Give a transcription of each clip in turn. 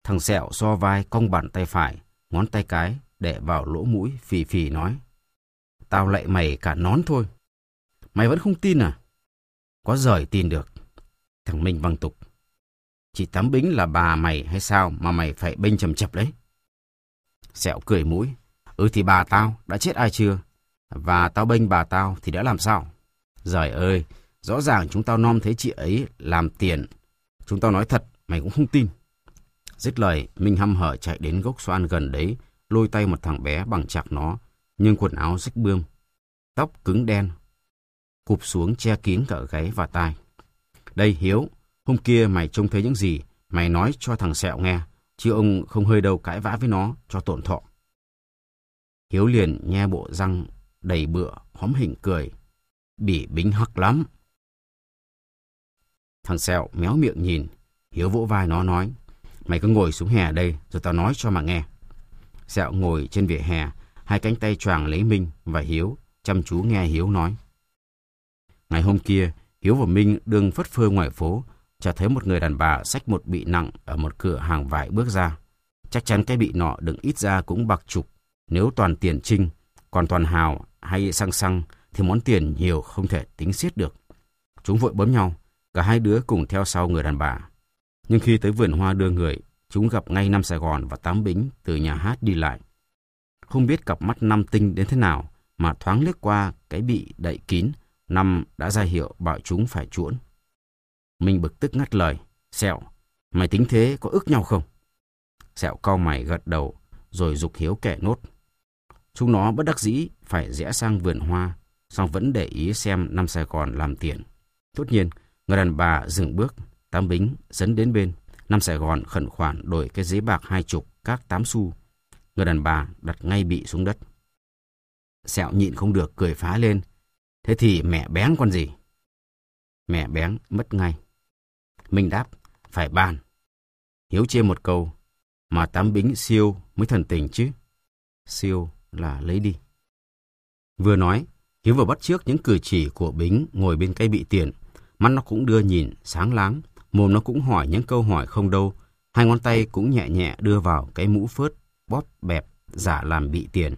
Thằng Sẹo so vai cong bàn tay phải, ngón tay cái để vào lỗ mũi phì phì nói. Tao lạy mày cả nón thôi. Mày vẫn không tin à? Có giời tin được. Thằng Minh văng tục. Chị Tám Bính là bà mày hay sao mà mày phải bênh chầm chập đấy? Sẹo cười mũi. Thì bà tao đã chết ai chưa? Và tao bênh bà tao thì đã làm sao? Giời ơi, rõ ràng chúng tao nom thấy chị ấy làm tiền. Chúng tao nói thật, mày cũng không tin. Dứt lời, Minh hăm hở chạy đến gốc xoan gần đấy, lôi tay một thằng bé bằng chạc nó, nhưng quần áo rách bươm, tóc cứng đen, cụp xuống che kín cả gáy và tai. Đây Hiếu, hôm kia mày trông thấy những gì, mày nói cho thằng Sẹo nghe, chứ ông không hơi đâu cãi vã với nó cho tổn thọ. Hiếu liền nhe bộ răng đầy bựa, hóm hỉnh cười. Bỉ Bính hắc lắm. Thằng Sẹo méo miệng nhìn, Hiếu vỗ vai nó nói. Mày cứ ngồi xuống hè đây rồi tao nói cho mà nghe. Sẹo ngồi trên vỉa hè, hai cánh tay choàng lấy Minh và Hiếu, chăm chú nghe Hiếu nói. Ngày hôm kia, Hiếu và Minh đương phất phơ ngoài phố, chợt thấy một người đàn bà xách một bị nặng ở một cửa hàng vải bước ra. Chắc chắn cái bị nọ đựng ít ra cũng bạc chục, nếu toàn tiền trinh, còn toàn hào hay xăng thì món tiền nhiều không thể tính xiết được. Chúng vội bấm nhau, cả hai đứa cùng theo sau người đàn bà. Nhưng khi tới vườn hoa đưa người, chúng gặp ngay Năm Sài Gòn và Tám Bính từ nhà hát đi lại. Không biết cặp mắt Năm tinh đến thế nào mà thoáng liếc qua cái bị đậy kín, Năm đã ra hiệu bảo chúng phải chuỗn. Mình bực tức ngắt lời. Sẹo, mày tính thế có ức nhau không? Sẹo cau mày gật đầu rồi giục Hiếu kể nốt. Chúng nó bất đắc dĩ phải rẽ sang vườn hoa, song vẫn để ý xem Năm Sài Gòn làm tiền. Tất nhiên, người đàn bà dừng bước, Tám Bính dẫn đến bên. Năm Sài Gòn khẩn khoản đổi cái giấy bạc 20 các 8 xu. Người đàn bà đặt ngay bị xuống đất. Sẹo nhịn không được cười phá lên. Thế thì mẹ béng con gì? Mẹ béng mất ngay. Minh đáp, phải bàn. Hiếu chê một câu, mà Tám Bính siêu mới thần tình chứ. Siêu là lấy đi. Vừa nói, Hiếu vừa bắt chước những cử chỉ của Bính ngồi bên cây bị tiền. Mắt nó cũng đưa nhìn sáng láng, mồm nó cũng hỏi những câu hỏi không đâu. Hai ngón tay cũng nhẹ nhẹ đưa vào cái mũ phớt, bóp bẹp, giả làm bị tiền.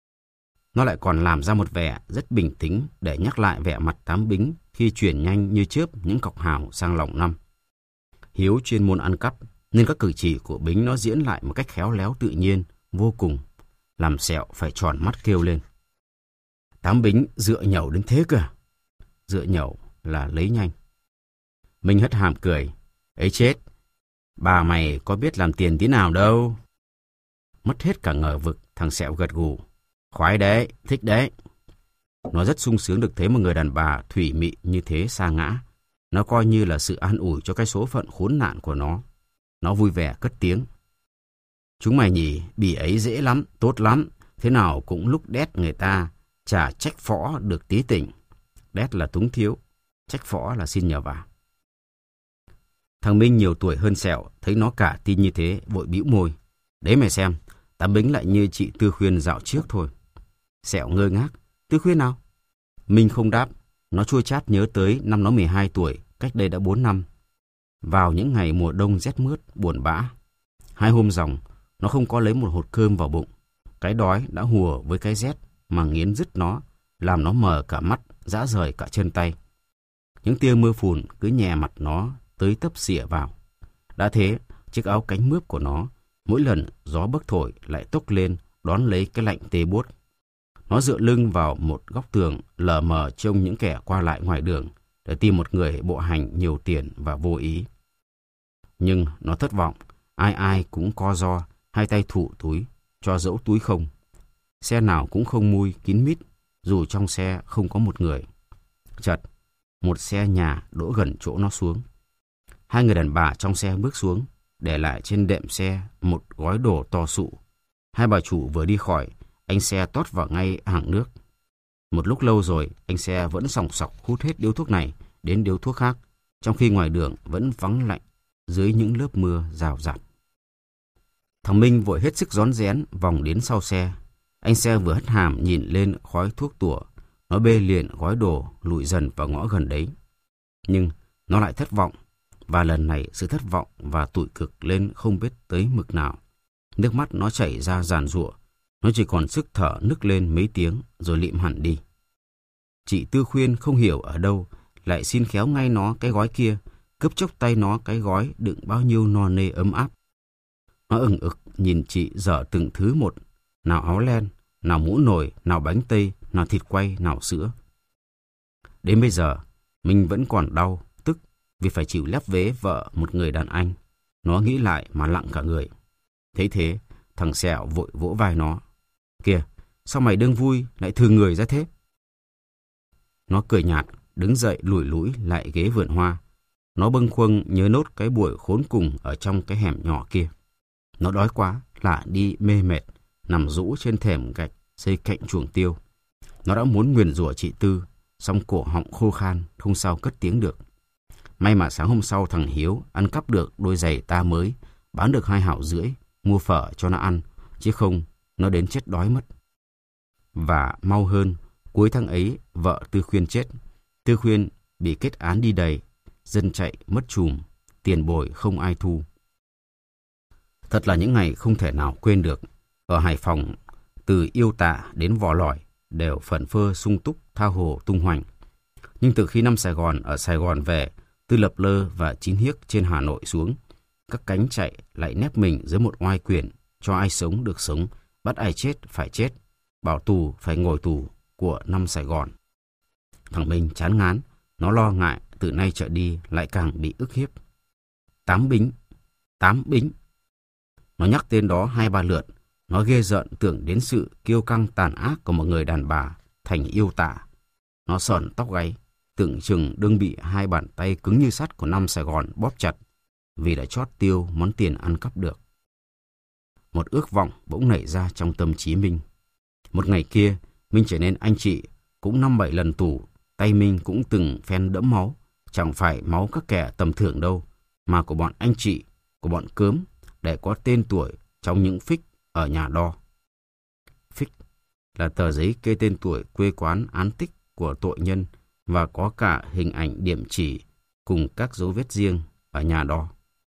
Nó lại còn làm ra một vẻ rất bình tĩnh để nhắc lại vẻ mặt Tám Bính khi chuyển nhanh như chớp những cọc hào sang lòng Năm. Hiếu chuyên môn ăn cắp, nên các cử chỉ của Bính nó diễn lại một cách khéo léo tự nhiên, vô cùng, làm Sẹo phải tròn mắt kêu lên. Tám Bính dựa nhẩu đến thế cơ. Dựa nhẩu là lấy nhanh. Minh hất hàm cười. Ấy chết, bà mày có biết làm tiền tí nào đâu. Mất hết cả ngờ vực, thằng Sẹo gật gù. Khoái đấy, thích đấy. Nó rất sung sướng được thấy một người đàn bà thủy mị như thế sa ngã. Nó coi như là sự an ủi cho cái số phận khốn nạn của nó. Nó vui vẻ cất tiếng. Chúng mày nhỉ, bỉ ấy dễ lắm, tốt lắm. Thế nào cũng lúc đét người ta, chả trách phõ được tí tỉnh. Đét là túng thiếu, trách phõ là xin nhờ vả. Thằng Minh nhiều tuổi hơn Sẹo, thấy nó cả tin như thế, vội bĩu môi. Đấy mày xem, Tám Bính lại như chị Tư Khuyên dạo trước thôi. Sẹo ngơ ngác. Tư Khuyên nào? Minh không đáp. Nó chua chát nhớ tới năm nó 12 tuổi, cách đây đã 4 năm. Vào những ngày mùa đông rét mướt, buồn bã. 2 hôm ròng, nó không có lấy một hột cơm vào bụng. Cái đói đã hùa với cái rét mà nghiến rứt nó, làm nó mờ cả mắt, rã rời cả chân tay. Những tia mưa phùn cứ nhè mặt nó tới tấp xỉa vào. Đã thế, chiếc áo cánh mướp của nó, mỗi lần gió bấc thổi lại tốc lên đón lấy cái lạnh tê buốt. Nó dựa lưng vào một góc tường, lờ mờ trông những kẻ qua lại ngoài đường để tìm một người bộ hành nhiều tiền và vô ý. Nhưng nó thất vọng, ai ai cũng co ro, hai tay thủ túi, cho dẫu túi không. Xe nào cũng không mui, kín mít, dù trong xe không có một người. Chợt, một xe nhà đỗ gần chỗ nó xuống. 2 người đàn bà trong xe bước xuống, để lại trên đệm xe một gói đồ to sụ. 2 bà chủ vừa đi khỏi, anh xe tót vào ngay hàng nước. Một lúc lâu rồi, anh xe vẫn sòng sọc hút hết điếu thuốc này đến điếu thuốc khác, trong khi ngoài đường vẫn vắng lạnh dưới những lớp mưa rào rạt. Thằng Minh vội hết sức rón rén vòng đến sau xe. Anh xe vừa hất hàm nhìn lên khói thuốc tủa, nó bê liền gói đồ lùi dần vào ngõ gần đấy. Nhưng nó lại thất vọng, Và lần này sự thất vọng và tủi cực lên không biết tới mực nào. Nước mắt nó chảy ra giàn giụa. Nó chỉ còn sức thở nức lên mấy tiếng rồi lịm hẳn đi. Chị Tư khuyên không hiểu ở đâu lại xin khéo ngay nó cái gói kia, cướp chốc tay nó cái gói đựng bao nhiêu no nê ấm áp. Nó ừng ực nhìn chị dở từng thứ một, nào áo len, nào mũ nồi, nào bánh tây, nào thịt quay, nào sữa. Đến bây giờ, mình vẫn còn đau, tức vì phải chịu lép vế vợ một người đàn anh. Nó nghĩ lại mà lặng cả người. Thấy thế, thằng Sẹo vội vỗ vai nó. Kìa, sao mày đương vui lại thừa người ra thế? Nó cười nhạt, đứng dậy lủi lũi lại ghế vườn hoa. Nó bâng khuâng nhớ nốt cái buổi khốn cùng ở trong cái hẻm nhỏ kia. Nó đói quá, lạ đi mê mệt, nằm rũ trên thềm gạch xây cạnh chuồng tiêu. Nó đã muốn nguyền rủa chị Tư, song cổ họng khô khan, không sao cất tiếng được. May mà sáng hôm sau thằng Hiếu ăn cắp được đôi giày ta mới, bán được 2,5 hào, mua phở cho nó ăn, chứ không nó đến chết đói mất. Và mau hơn, cuối tháng ấy vợ Tư Khuyên chết. Tư Khuyên bị kết án đi đầy, dân chạy mất chùm, tiền bồi không ai thu. Thật là những ngày không thể nào quên được. Ở Hải Phòng, từ Yêu Tạ đến Vò Lỏi đều phẩn phơ sung túc tha hồ tung hoành. Nhưng từ khi năm ở Sài Gòn về, Tư lập lơ và Chín Hiếc trên Hà Nội xuống, các cánh chạy lại nép mình dưới một oai quyền, cho ai sống được sống, bắt ai chết phải chết, bảo tù phải ngồi tù của năm Sài Gòn. Thằng Minh chán ngán, nó lo ngại từ nay trở đi lại càng bị ức hiếp. 8 bính, 8 bính. Nó nhắc tên đó 2-3 lượt, nó ghê rợn tưởng đến sự kiêu căng tàn ác của một người đàn bà thành Yêu Tạ. Nó sởn tóc gáy, tưởng chừng đương bị 2 bàn tay cứng như sắt của năm Sài Gòn bóp chặt vì đã chót tiêu món tiền ăn cắp được. Một ước vọng bỗng nảy ra trong tâm trí Minh. Một ngày kia, Minh trở nên anh chị, cũng 5-7 lần tù, tay Minh cũng từng phen đẫm máu, chẳng phải máu các kẻ tầm thường đâu, mà của bọn anh chị, của bọn cớm, để có tên tuổi trong những phích ở nhà đo. Phích là tờ giấy kê tên tuổi, quê quán, án tích của tội nhân và có cả hình ảnh điểm chỉ cùng các dấu vết riêng ở nhà đo.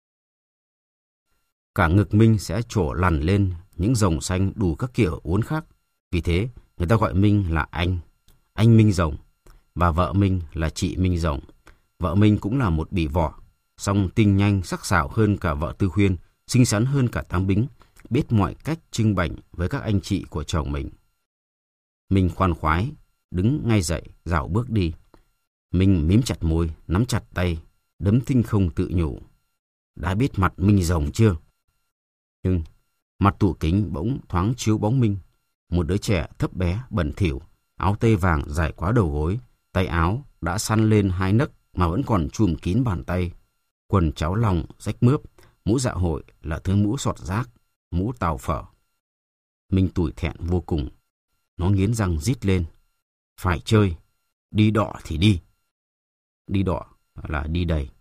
Cả ngực Minh sẽ trổ lằn lên những rồng xanh đủ các kiểu uốn khác. Vì thế, người ta gọi Minh là anh Minh Rồng, và vợ Minh là chị Minh Rồng. Vợ Minh cũng là một bỉ vỏ, song tinh nhanh sắc sảo hơn cả vợ Tư Khuyên, xinh xắn hơn cả Tám Bính, biết mọi cách trưng bảnh với các anh chị của chồng mình. Minh khoan khoái, đứng ngay dậy, dạo bước đi. Minh mím chặt môi, nắm chặt tay, đấm thinh không tự nhủ. Đã biết mặt Minh Rồng chưa? Nhưng mặt tủ kính bỗng thoáng chiếu bóng Minh, một đứa trẻ thấp bé, bẩn thỉu, áo tây vàng dài quá đầu gối, tay áo đã săn lên 2 nấc mà vẫn còn chùm kín bàn tay, quần cháo lòng rách mướp, mũ dạ hội là thứ mũ sọt rác, mũ tàu phở. Minh tủi thẹn vô cùng, nó nghiến răng rít lên. Phải chơi, đi đọ thì đi. Đi đọ là đi đầy.